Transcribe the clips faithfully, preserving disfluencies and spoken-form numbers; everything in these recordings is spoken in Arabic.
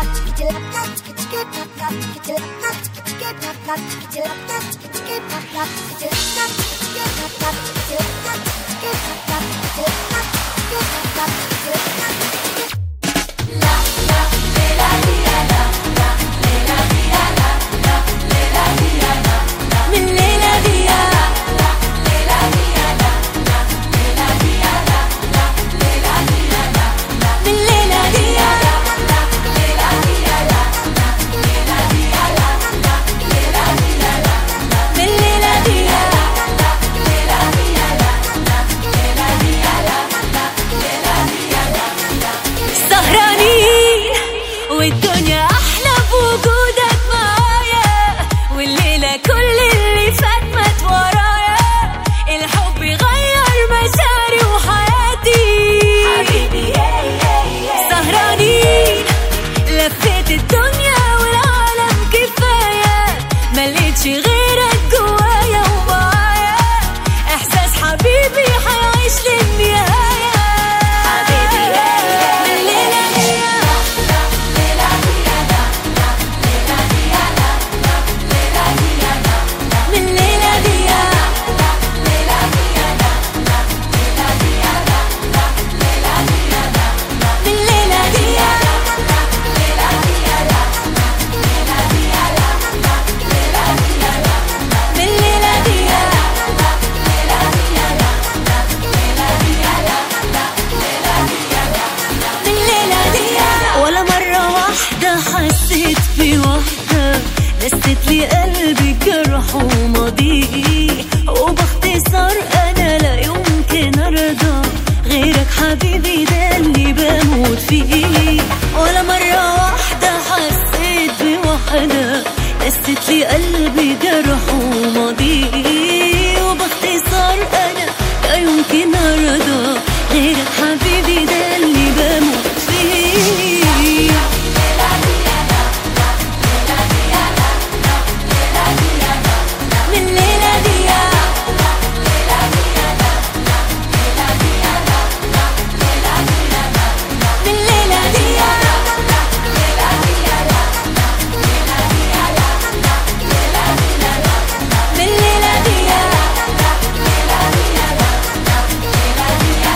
والدنيا أحلى بوجودك معايا، والليلة كل اللي فات مات ورايا. الحب يغير مشاعري وحياتي حبيبي. سهرانين لفيت الدنيا والعالم كفاية، ملقتش غيرك جوايا ومعايا. إحساس حبيبي حيعيش للنهاية حبيبي. حسيت في وحدة دست لي قلبي جرح وماضيه، وباختصار أنا لا يمكن أرضى غيرك حبيبي، ده اللي بموت فيه. ولا مرة واحدة حسيت بوحدة دست لي قلبي جرح وماضيه، وباختصار أنا لا يمكن أرضى غيرك حبيبي، ده اللي بموت فيه.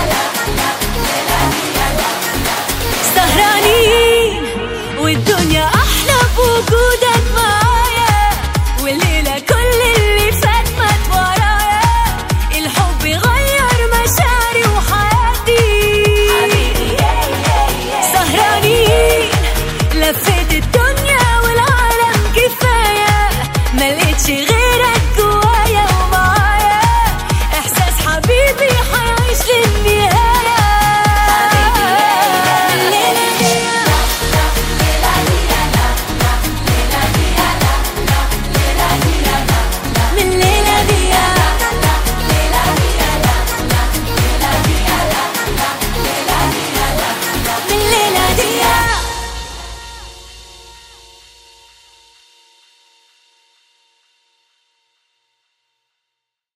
والدنيا